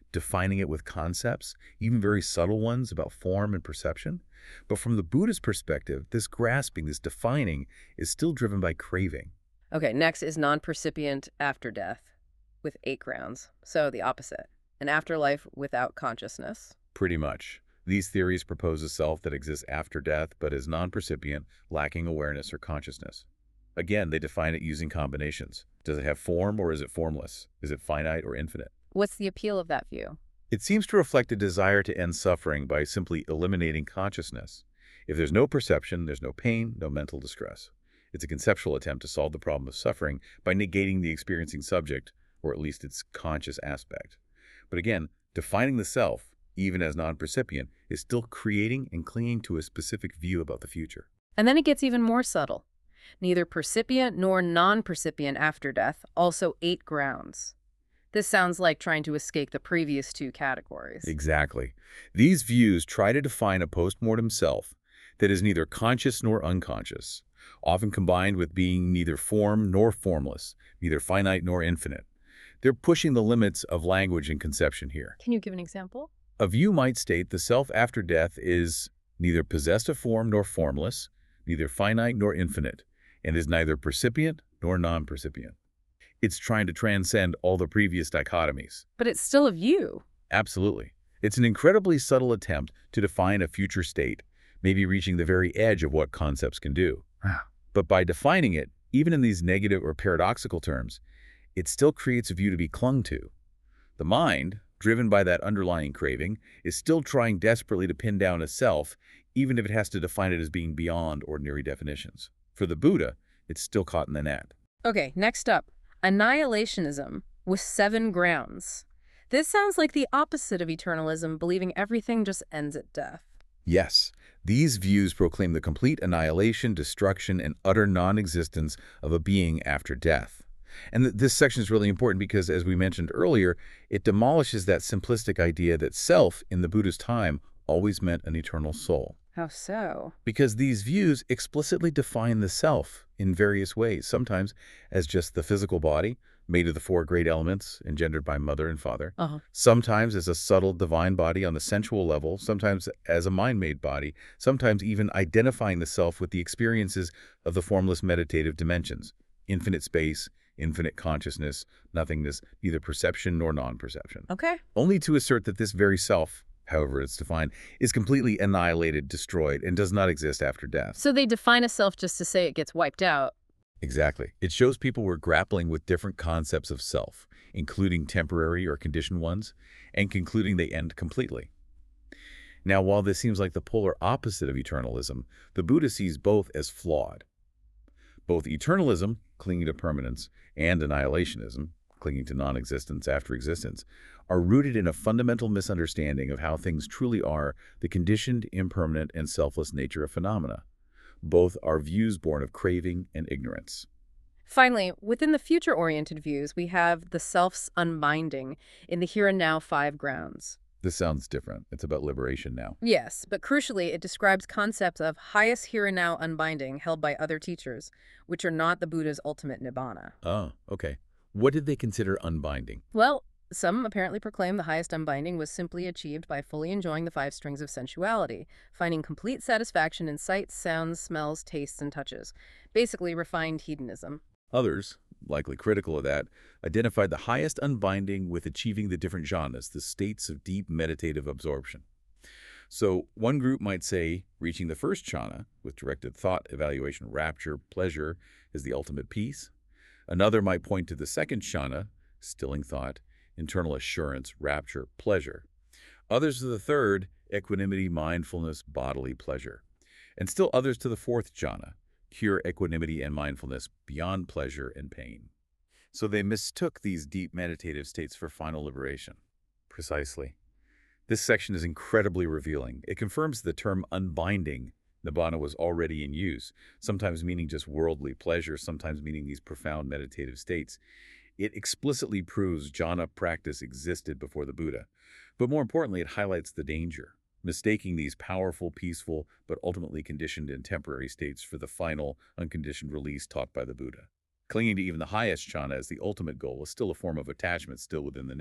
defining it with concepts, even very subtle ones about form and perception. But from the Buddhist perspective, this grasping, this defining, is still driven by craving. Okay, next is non-percipient after death with 8 grounds. So the opposite, an afterlife without consciousness. Pretty much. These theories propose a self that exists after death but is non-percipient, lacking awareness or consciousness. Again, they define it using combinations. Does it have form or is it formless? Is it finite or infinite? What's the appeal of that view? It seems to reflect a desire to end suffering by simply eliminating consciousness. If there's no perception, there's no pain, no mental distress. It's a conceptual attempt to solve the problem of suffering by negating the experiencing subject, or at least its conscious aspect. But again, defining the self, even as non-percipient, is still creating and clinging to a specific view about the future. And then it gets even more subtle. Neither percipient nor non-percipient after death, also 8 grounds. This sounds like trying to escape the previous 2 categories. Exactly. These views try to define a postmortem self that is neither conscious nor unconscious, often combined with being neither form nor formless, neither finite nor infinite. They're pushing the limits of language and conception here. Can you give an example? A view might state the self after death is neither possessed of form nor formless, neither finite nor infinite, and is neither percipient nor non-percipient. It's trying to transcend all the previous dichotomies. But it's still a view. Absolutely. It's an incredibly subtle attempt to define a future state, maybe reaching the very edge of what concepts can do. But by defining it, even in these negative or paradoxical terms, it still creates a view to be clung to. The mind, driven by that underlying craving, is still trying desperately to pin down a self, even if it has to define it as being beyond ordinary definitions. For the Buddha, it's still caught in the net. Okay, next up, annihilationism with 7 grounds. This sounds like the opposite of eternalism, believing everything just ends at death. Yes, these views proclaim the complete annihilation, destruction, and utter non-existence of a being after death. And this section is really important because, as we mentioned earlier, it demolishes that simplistic idea that self, in the Buddha's time, always meant an eternal soul. How so? Because these views explicitly define the self in various ways, sometimes as just the physical body, made of the 4 great elements engendered by mother and father, sometimes as a subtle divine body on the sensual level, sometimes as a mind-made body, sometimes even identifying the self with the experiences of the formless meditative dimensions, infinite space, infinite consciousness, nothingness, neither perception nor non-perception. Okay. Only to assert that this very self, however it's defined, is completely annihilated, destroyed, and does not exist after death. So they define a self just to say it gets wiped out. Exactly. It shows people were grappling with different concepts of self, including temporary or conditioned ones, and concluding they end completely. Now, while this seems like the polar opposite of eternalism, the Buddha sees both as flawed. Both eternalism, clinging to permanence, and annihilationism, clinging to non-existence after existence, are rooted in a fundamental misunderstanding of how things truly are, the conditioned, impermanent, and selfless nature of phenomena. Both are views born of craving and ignorance. Finally, within the future-oriented views, we have the self's unbinding in the here and now 5 grounds. This sounds different. It's about liberation now. Yes, but crucially, it describes concepts of highest here and now unbinding held by other teachers, which are not the Buddha's ultimate nibbana. Oh, okay. What did they consider unbinding? Well, some apparently proclaim the highest unbinding was simply achieved by fully enjoying the 5 strings of sensuality, finding complete satisfaction in sights, sounds, smells, tastes, and touches. Basically, refined hedonism. Others, likely critical of that, identified the highest unbinding with achieving the different jhanas, the states of deep meditative absorption. So one group might say reaching the first jhana, with directed thought, evaluation, rapture, pleasure, is the ultimate peace. Another might point to the second jhana, stilling thought, internal assurance, rapture, pleasure. Others to the third, equanimity, mindfulness, bodily pleasure. And still others to the fourth jhana, pure equanimity and mindfulness beyond pleasure and pain. So they mistook these deep meditative states for final liberation. Precisely. This section is incredibly revealing. It confirms the term unbinding, nibbana, was already in use, sometimes meaning just worldly pleasure, sometimes meaning these profound meditative states. It explicitly proves jhana practice existed before the Buddha. But more importantly, it highlights the danger, mistaking these powerful, peaceful, but ultimately conditioned and temporary states for the final, unconditioned release taught by the Buddha. Clinging to even the highest jhana as the ultimate goal is still a form of attachment still within the net.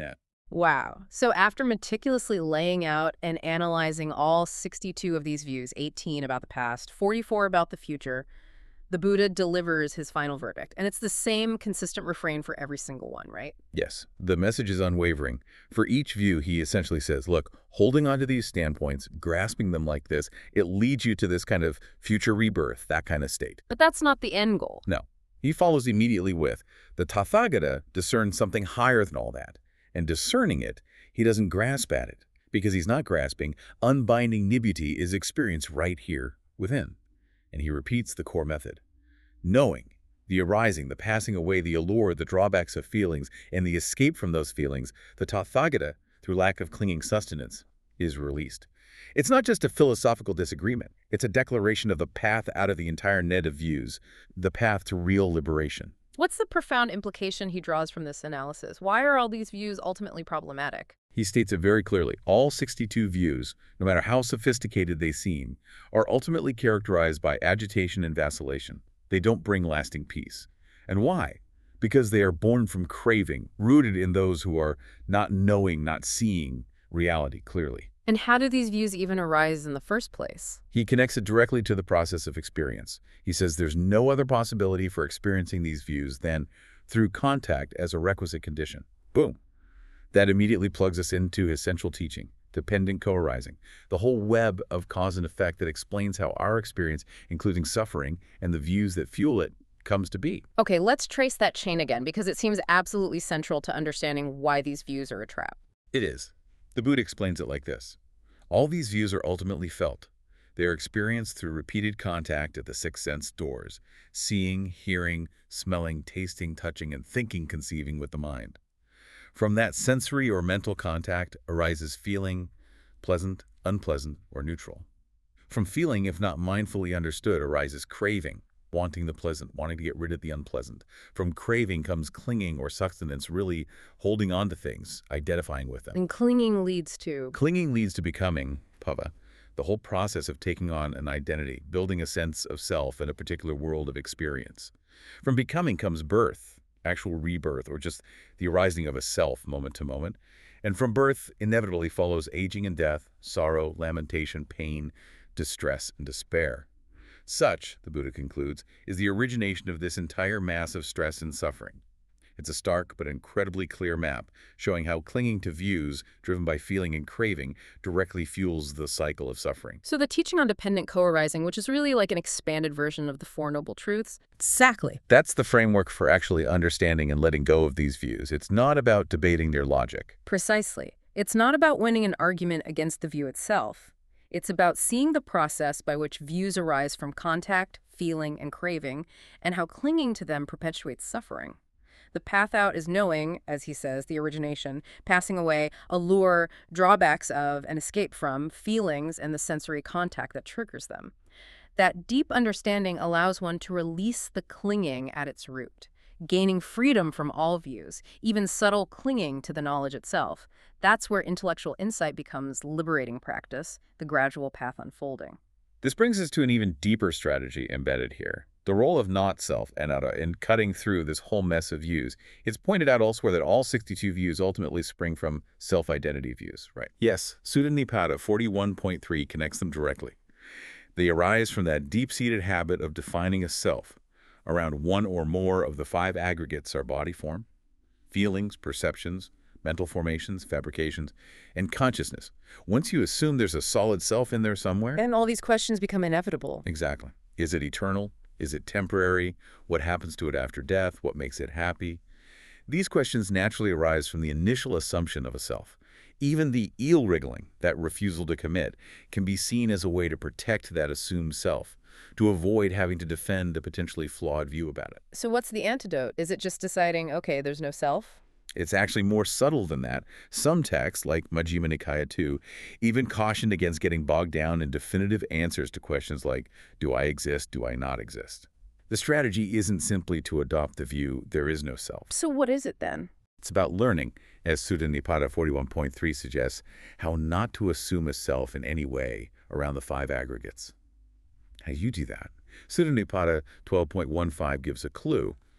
Wow. So after meticulously laying out and analyzing all 62 of these views, 18 about the past, 44 about the future, the Buddha delivers his final verdict. And it's the same consistent refrain for every single one, right? Yes, the message is unwavering. For each view, he essentially says, look, holding on to these standpoints, grasping them like this, it leads you to this kind of future rebirth, that kind of state. But that's not the end goal. No. He follows immediately with, the Tathagata discerns something higher than all that. And discerning it, he doesn't grasp at it. Because he's not grasping, unbinding nibbute is experienced right here within. And he repeats the core method. Knowing, the arising, the passing away, the allure, the drawbacks of feelings, and the escape from those feelings, the Tathagata, through lack of clinging sustenance, is released. It's not just a philosophical disagreement. It's a declaration of the path out of the entire net of views, the path to real liberation. What's the profound implication he draws from this analysis? Why are all these views ultimately problematic? He states it very clearly. All 62 views, no matter how sophisticated they seem, are ultimately characterized by agitation and vacillation. They don't bring lasting peace. And why? Because they are born from craving, rooted in those who are not knowing, not seeing reality clearly. And how do these views even arise in the first place? He connects it directly to the process of experience. He says there's no other possibility for experiencing these views than through contact as a requisite condition. Boom. That immediately plugs us into his central teaching, dependent co-arising, the whole web of cause and effect that explains how our experience, including suffering and the views that fuel it, comes to be. Okay, let's trace that chain again, because it seems absolutely central to understanding why these views are a trap. It is. The Buddha explains it like this. All these views are ultimately felt. They are experienced through repeated contact at the six sense doors, seeing, hearing, smelling, tasting, touching, and thinking, conceiving with the mind. From that sensory or mental contact arises feeling, pleasant, unpleasant, or neutral. From feeling, if not mindfully understood, arises craving, wanting the pleasant, wanting to get rid of the unpleasant. From craving comes clinging or sustenance, really holding on to things, identifying with them. And clinging leads to... Clinging leads to becoming, bhava, the whole process of taking on an identity, building a sense of self in a particular world of experience. From becoming comes birth, actual rebirth, or just the arising of a self moment to moment. And from birth inevitably follows aging and death, sorrow, lamentation, pain, distress, and despair. Such, the Buddha concludes, is the origination of this entire mass of stress and suffering. It's a stark but incredibly clear map, showing how clinging to views driven by feeling and craving directly fuels the cycle of suffering. So the teaching on dependent co-arising, which is really like an expanded version of the Four Noble Truths? Exactly. That's the framework for actually understanding and letting go of these views. It's not about debating their logic. Precisely. It's not about winning an argument against the view itself. It's about seeing the process by which views arise from contact, feeling, and craving, and how clinging to them perpetuates suffering. The path out is knowing, as he says, the origination, passing away, allure, drawbacks of, and escape from feelings and the sensory contact that triggers them. That deep understanding allows one to release the clinging at its root, gaining freedom from all views, even subtle clinging to the knowledge itself. That's where intellectual insight becomes liberating practice, the gradual path unfolding. This brings us to an even deeper strategy embedded here. The role of not-self, anatta, in cutting through this whole mess of views. It's pointed out elsewhere that all 62 views ultimately spring from self-identity views, right? Yes, Sutta Nipata 41.3 connects them directly. They arise from that deep-seated habit of defining a self around one or more of the five aggregates our body form: feelings, perceptions, mental formations, fabrications, and consciousness. Once you assume there's a solid self in there somewhere... And all these questions become inevitable. Exactly. Is it eternal? Is it temporary? What happens to it after death? What makes it happy? These questions naturally arise from the initial assumption of a self. Even the eel-wriggling, that refusal to commit, can be seen as a way to protect that assumed self, to avoid having to defend a potentially flawed view about it. So what's the antidote? Is it just deciding, okay, there's no self? It's actually more subtle than that. Some texts, like Majjhima Nikaya 2, even cautioned against getting bogged down in definitive answers to questions like, do I exist, do I not exist? The strategy isn't simply to adopt the view, there is no self. So what is it then? It's about learning, as Sutta Nipata 41.3 suggests, how not to assume a self in any way around the five aggregates. How you do that? Sutta Nipata 12.15 gives a clue.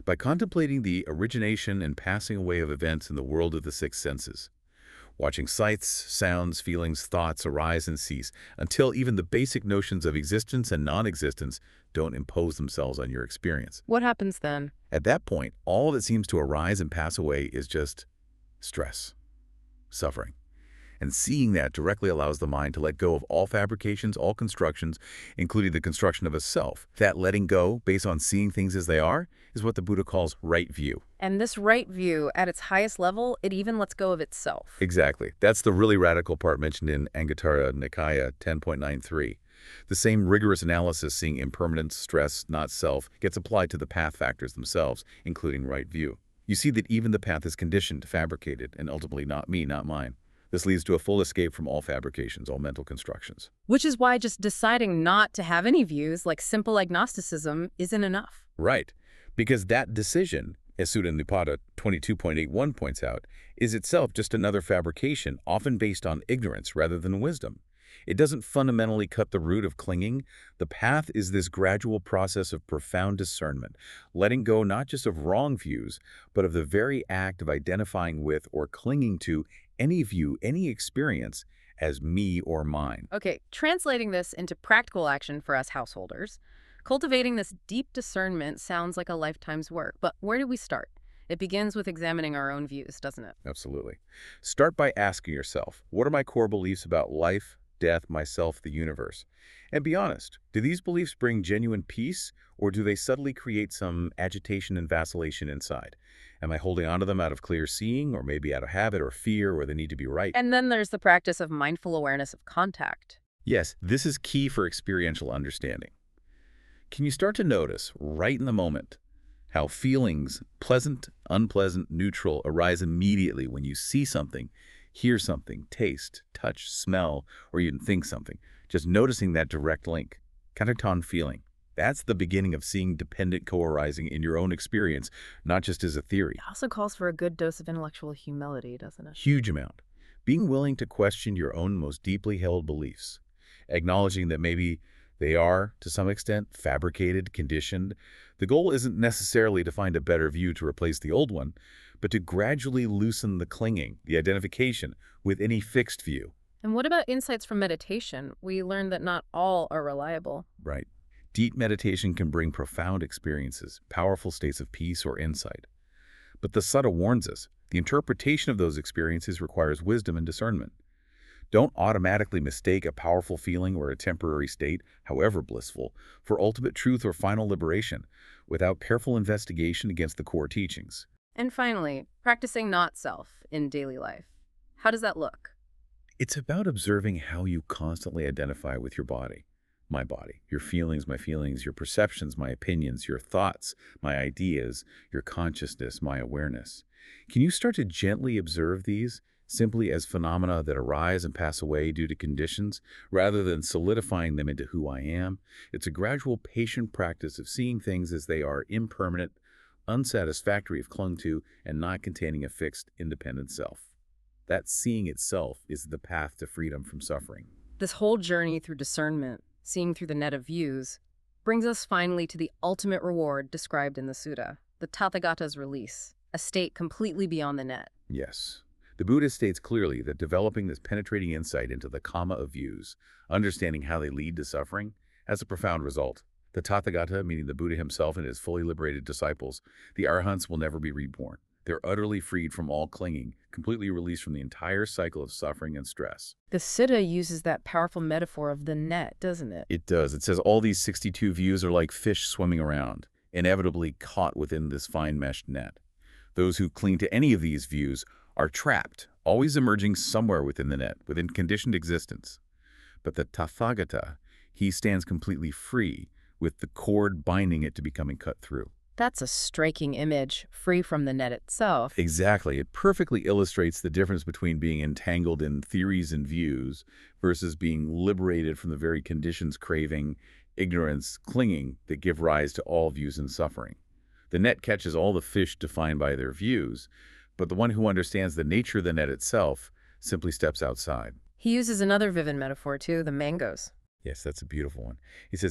by contemplating the origination and passing away of events in the world of the six senses, watching sights, sounds, feelings, thoughts arise and cease until even the basic notions of existence and non-existence don't impose themselves on your experience. What happens then? At that point, all that seems to arise and pass away is just stress, suffering. And seeing that directly allows the mind to let go of all fabrications, all constructions, including the construction of a self. That letting go, based on seeing things as they are, is what the Buddha calls right view. And this right view, at its highest level, it even lets go of itself. Exactly. That's the really radical part mentioned in Anguttara Nikaya 10.93. The same rigorous analysis seeing impermanence, stress, not self, gets applied to the path factors themselves, including right view. You see that even the path is conditioned, fabricated, and ultimately not me, not mine. This leads to a full escape from all fabrications, all mental constructions. Which is why just deciding not to have any views, like simple agnosticism, isn't enough. Right. Because that decision, as Sutta Nipada 22.81 points out, is itself just another fabrication, often based on ignorance rather than wisdom. It doesn't fundamentally cut the root of clinging. The path is this gradual process of profound discernment, letting go not just of wrong views, but of the very act of identifying with or clinging to any view, any experience as me or mine. Okay, translating this into practical action for us householders, cultivating this deep discernment sounds like a lifetime's work, but where do we start? It begins with examining our own views, doesn't it? Absolutely. Start by asking yourself, what are my core beliefs about life, death, myself, the universe? And be honest, do these beliefs bring genuine peace, or do they subtly create some agitation and vacillation inside? Am I holding on to them out of clear seeing, or maybe out of habit or fear, or the need to be right? And then there's the practice of mindful awareness of contact. Yes, this is key for experiential understanding. Can you start to notice, right in the moment, how feelings, pleasant, unpleasant, neutral, arise immediately when you see something, hear something, taste, touch, smell, or even think something? Just noticing that direct link, katatan feeling. That's the beginning of seeing dependent co-arising in your own experience, not just as a theory. It also calls for a good dose of intellectual humility, doesn't it? Huge amount. Being willing to question your own most deeply held beliefs, acknowledging that maybe they are, to some extent, fabricated, conditioned. The goal isn't necessarily to find a better view to replace the old one, but to gradually loosen the clinging, the identification, with any fixed view. And what about insights from meditation? We learned that not all are reliable. Right. Deep meditation can bring profound experiences, powerful states of peace or insight. But the Sutta warns us, the interpretation of those experiences requires wisdom and discernment. Don't automatically mistake a powerful feeling or a temporary state, however blissful, for ultimate truth or final liberation, without careful investigation against the core teachings. And finally, practicing not self in daily life. How does that look? It's about observing how you constantly identify with your body. My body, your feelings, my feelings, your perceptions, my opinions, your thoughts, my ideas, your consciousness, my awareness. Can you start to gently observe these, simply as phenomena that arise and pass away due to conditions, rather than solidifying them into who I am? It's a gradual, patient practice of seeing things as they are, impermanent, unsatisfactory if clung to, and not containing a fixed, independent self. That seeing itself is the path to freedom from suffering. This whole journey through discernment, seeing through the net of views, brings us finally to the ultimate reward described in the Sutta, the Tathagata's release, a state completely beyond the net. Yes. The Buddha states clearly that developing this penetrating insight into the Kama of views, understanding how they lead to suffering, has a profound result. The Tathagata, meaning the Buddha himself and his fully liberated disciples, the Arhants, will never be reborn. They're utterly freed from all clinging, completely released from the entire cycle of suffering and stress. The Sutta uses that powerful metaphor of the net, doesn't it? It does. It says all these 62 views are like fish swimming around, inevitably caught within this fine meshed net. Those who cling to any of these views are trapped, always emerging somewhere within the net, within conditioned existence. But the Tathagata, he stands completely free, with the cord binding it to becoming cut through. That's a striking image, free from the net itself. Exactly. It perfectly illustrates the difference between being entangled in theories and views versus being liberated from the very conditions, craving, ignorance, clinging that give rise to all views and suffering. The net catches all the fish defined by their views, but the one who understands the nature of the net itself simply steps outside. He uses another vivid metaphor too, the mangoes. Yes, that's a beautiful one. He says,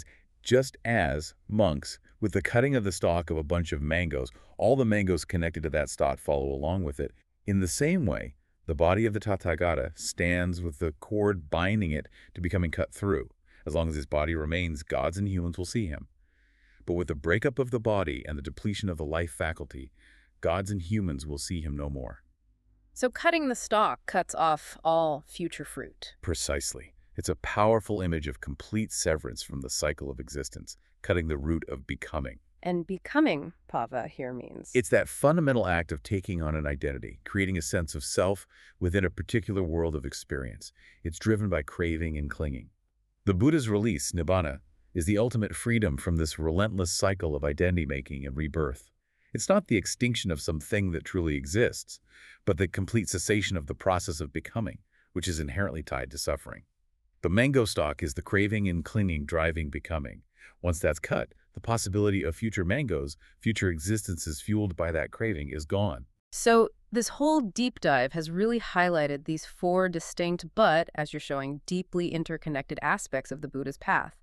Just as, monks, with the cutting of the stalk of a bunch of mangoes, all the mangoes connected to that stalk follow along with it. In the same way, the body of the Tathagata stands with the cord binding it to becoming cut through. As long as his body remains, gods and humans will see him. But with the breakup of the body and the depletion of the life faculty, gods and humans will see him no more. So cutting the stalk cuts off all future fruit. Precisely. It's a powerful image of complete severance from the cycle of existence, cutting the root of becoming. And becoming, Pava here means? It's that fundamental act of taking on an identity, creating a sense of self within a particular world of experience. It's driven by craving and clinging. The Buddha's release, Nibbana, is the ultimate freedom from this relentless cycle of identity-making and rebirth. It's not the extinction of something that truly exists, but the complete cessation of the process of becoming, which is inherently tied to suffering. The mango stalk is the craving and clinging driving becoming. Once that's cut, the possibility of future mangoes, future existences fueled by that craving is gone. So this whole deep dive has really highlighted these four distinct but, as you're showing, deeply interconnected aspects of the Buddha's path.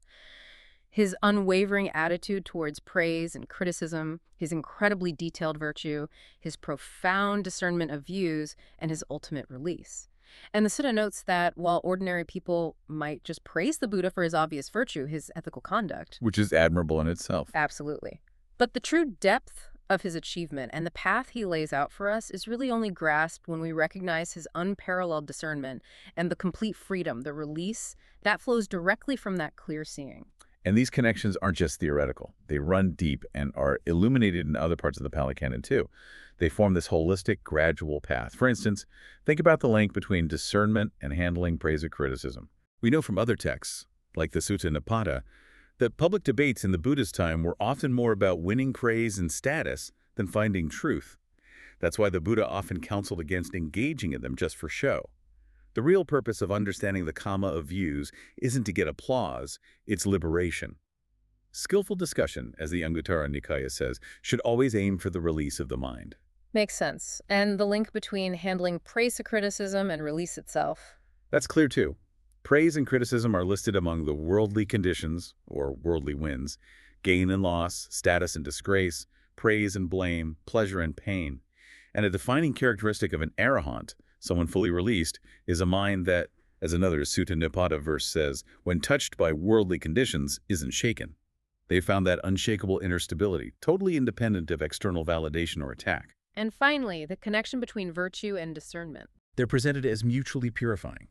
His unwavering attitude towards praise and criticism, his incredibly detailed virtue, his profound discernment of views, and his ultimate release. And the Sutta notes that while ordinary people might just praise the Buddha for his obvious virtue, his ethical conduct, Which is admirable in itself. absolutely. But the true depth of his achievement and the path he lays out for us is really only grasped when we recognize his unparalleled discernment and the complete freedom, the release, that flows directly from that clear seeing. And these connections aren't just theoretical. They run deep and are illuminated in other parts of the Pali Canon too. They form this holistic, gradual path. For instance, think about the link between discernment and handling praise or criticism. We know from other texts, like the Sutta Nipata, that public debates in the Buddha's time were often more about winning praise and status than finding truth. That's why the Buddha often counseled against engaging in them just for show. The real purpose of understanding the Kamma of views isn't to get applause, it's liberation. Skillful discussion, as the Anguttara Nikaya says, should always aim for the release of the mind. Makes sense. And the link between handling praise or criticism and release itself. That's clear too. Praise and criticism are listed among the worldly conditions, or worldly winds, gain and loss, status and disgrace, praise and blame, pleasure and pain. And a defining characteristic of an arahant, someone fully released, is a mind that, as another Sutta Nipata verse says, when touched by worldly conditions, isn't shaken. They found that unshakable inner stability, totally independent of external validation or attack. And finally, the connection between virtue and discernment. They're presented as mutually purifying.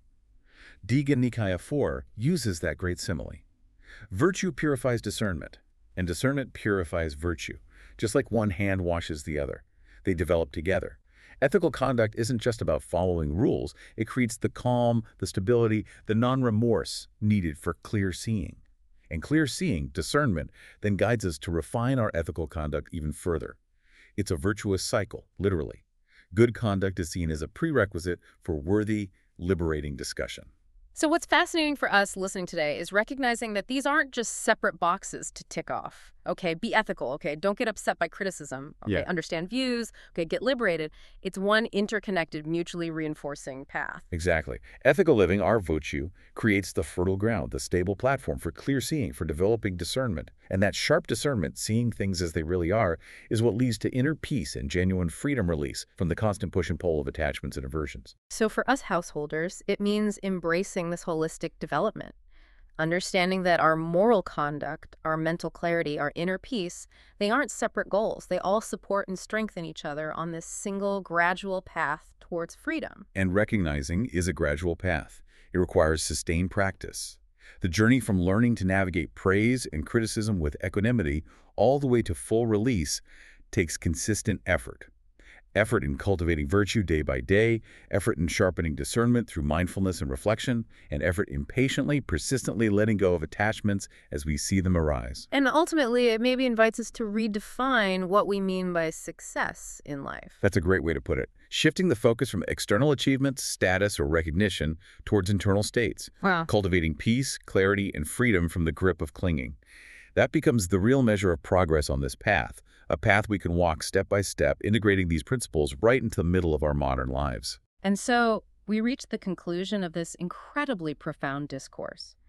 Digha Nikaya 4 uses that great simile. Virtue purifies discernment, and discernment purifies virtue, just like one hand washes the other. They develop together. Ethical conduct isn't just about following rules. It creates the calm, the stability, the non-remorse needed for clear seeing. And clear seeing, discernment, then guides us to refine our ethical conduct even further. It's a virtuous cycle, literally. Good conduct is seen as a prerequisite for worthy, liberating discussion. So what's fascinating for us listening today is recognizing that these aren't just separate boxes to tick off. Okay, be ethical. Okay, don't get upset by criticism. Okay, Yeah. understand views. Okay, get liberated. It's one interconnected, mutually reinforcing path. Exactly. Ethical living, our virtue, creates the fertile ground, the stable platform for clear seeing, for developing discernment. And that sharp discernment, seeing things as they really are, is what leads to inner peace and genuine freedom release from the constant push and pull of attachments and aversions. So for us householders, it means embracing this holistic development. Understanding that our moral conduct, our mental clarity, our inner peace, they aren't separate goals. They all support and strengthen each other on this single, gradual path towards freedom. And recognizing is a gradual path. It requires sustained practice. The journey from learning to navigate praise and criticism with equanimity all the way to full release takes consistent effort. Effort in cultivating virtue day by day, effort in sharpening discernment through mindfulness and reflection, and effort in patiently, persistently letting go of attachments as we see them arise. And ultimately, it maybe invites us to redefine what we mean by success in life. That's a great way to put it. Shifting the focus from external achievements, status, or recognition towards internal states. Wow. Cultivating peace, clarity, and freedom from the grip of clinging. That becomes the real measure of progress on this path, a path we can walk step by step, integrating these principles right into the middle of our modern lives. And so we reach the conclusion of this incredibly profound discourse.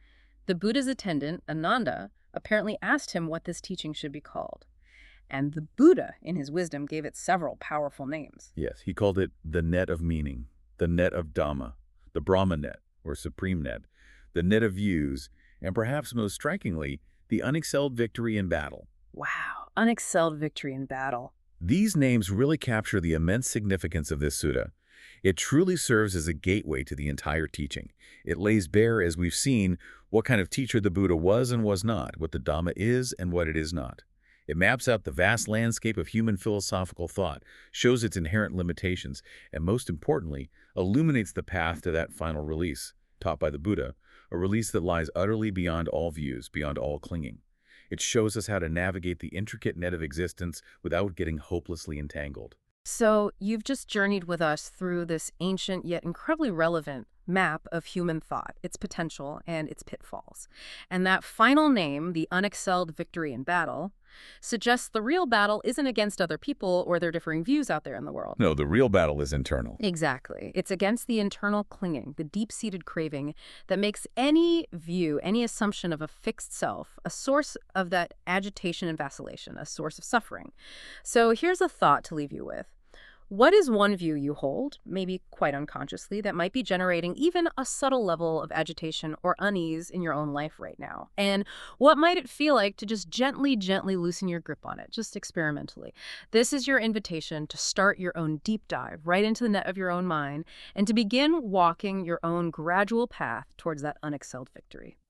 The Buddha's attendant, Ananda, apparently asked him what this teaching should be called. And the Buddha, in his wisdom, gave it several powerful names. Yes, he called it the net of meaning, the net of Dhamma, the Brahma net, or supreme net, the net of views, and perhaps most strikingly, the unexcelled victory in battle. Wow, unexcelled victory in battle. These names really capture the immense significance of this sutta. It truly serves as a gateway to the entire teaching. It lays bare, as we've seen, what kind of teacher the Buddha was and was not, what the Dhamma is and what it is not. It maps out the vast landscape of human philosophical thought, shows its inherent limitations, and most importantly, illuminates the path to that final release, taught by the Buddha, a release that lies utterly beyond all views, beyond all clinging. It shows us how to navigate the intricate net of existence without getting hopelessly entangled. So you've just journeyed with us through this ancient yet incredibly relevant map of human thought, its potential and its pitfalls. And that final name, the unexcelled victory in battle, suggests the real battle isn't against other people or their differing views out there in the world. No, the real battle is internal. Exactly. It's against the internal clinging, the deep-seated craving that makes any view, any assumption of a fixed self, a source of that agitation and vacillation, a source of suffering. So here's a thought to leave you with. What is one view you hold, maybe quite unconsciously, that might be generating even a subtle level of agitation or unease in your own life right now? And what might it feel like to just gently, gently loosen your grip on it, just experimentally? This is your invitation to start your own deep dive right into the net of your own mind and to begin walking your own gradual path towards that unexcelled victory.